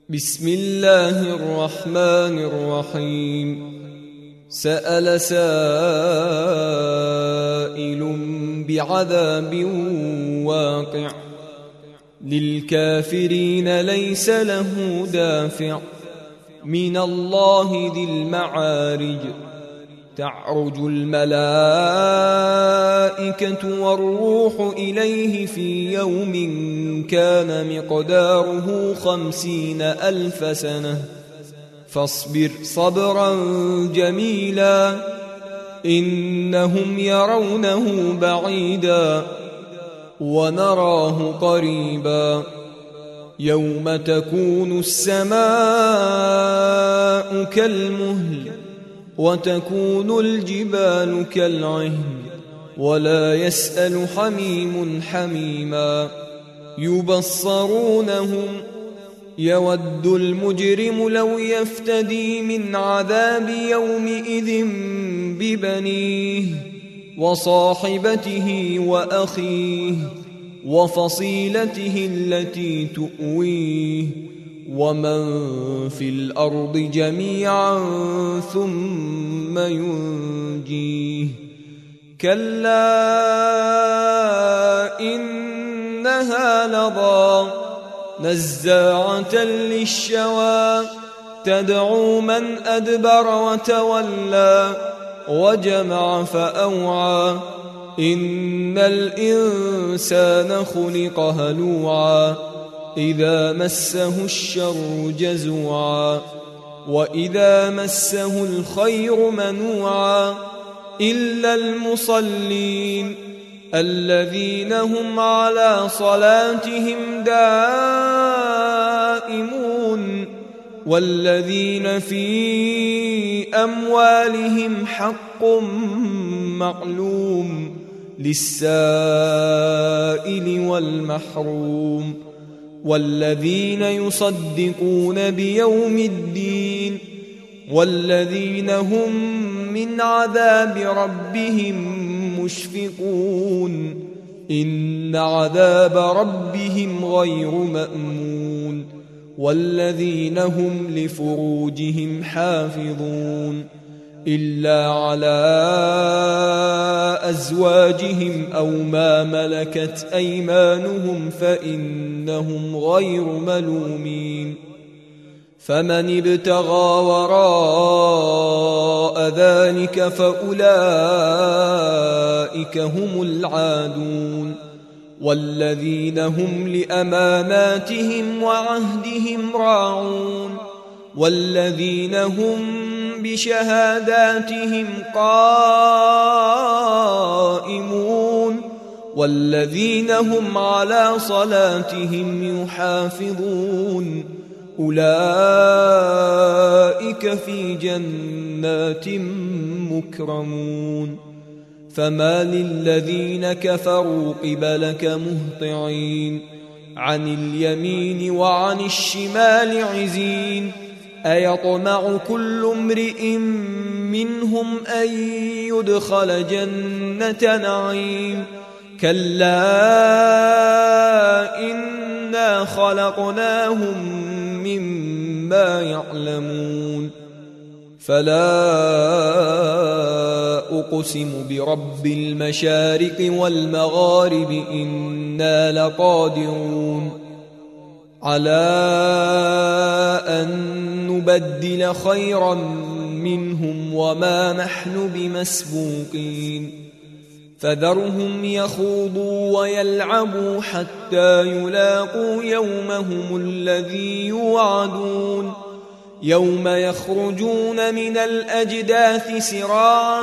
بسم الله الرحمن الرحيم. سأل سائل بعذاب واقع للكافرين ليس له دافع من الله ذي المعارج. تعرج الملائكة والروح إليه في يوم كان مقداره 50,000 سنة فاصبر صبرا جميلا إنهم يرونه بعيدا ونراه قريبا. يوم تكون السماء كالمهل وتكون الجبال كالعهن ولا يسأل حميم حميما. يبصرونهم يود المجرم لو يفتدي من عذاب يومئذ ببنيه وصاحبته وأخيه وفصيلته التي تؤويه ومن في الأرض جميعا ثم ينجيه. كلا إنها لظى نزاعة للشوى تدعو من أدبر وتولى وجمع فأوعى. إن الإنسان خلق هلوعا إذا مسه الشر جزوعا وإذا مسه الخير منوعا إلا المصلين الذين هم على صلاتهم دائمون والذين في أموالهم حق معلوم للسائل والمحروم والذين يصدقون بيوم الدين والذين هم من عذاب ربهم مشفقون. إن عذاب ربهم غير مأمون والذين هم لفروجهم حافظون إلا على أزواجهم أو ما ملكت أيمانهم فإنهم غير ملومين. فمن ابتغى وراء ذلك فأولئك هم العادون والذين هم لأماناتهم وعهدهم راعون والذين هم بشهاداتهم قائمون والذين هم على صلاتهم يحافظون أولئك في جنات مكرمون. فما للذين كفروا قبلك مهطعين عن اليمين وعن الشمال عزين. أيطمع كل امرئ منهم أن يدخل جنة نعيم كلا إنا خلقناهم مما يعلمون. فلا أقسم برب المشارق والمغارب إنا لقادرون على أن نبدل خيرا منهم وما نحن بمسبوقين. فذرهم يخوضوا ويلعبوا حتى يلاقوا يومهم الذي يوعدون يوم يخرجون من الأجداث سراعا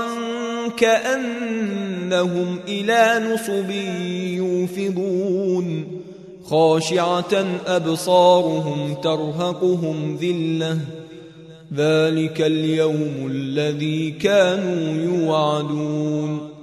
كأنهم إلى نصب يوفضون خاشعة أبصارهم ترهقهم ذلة ذلك اليوم الذي كانوا يوعدون.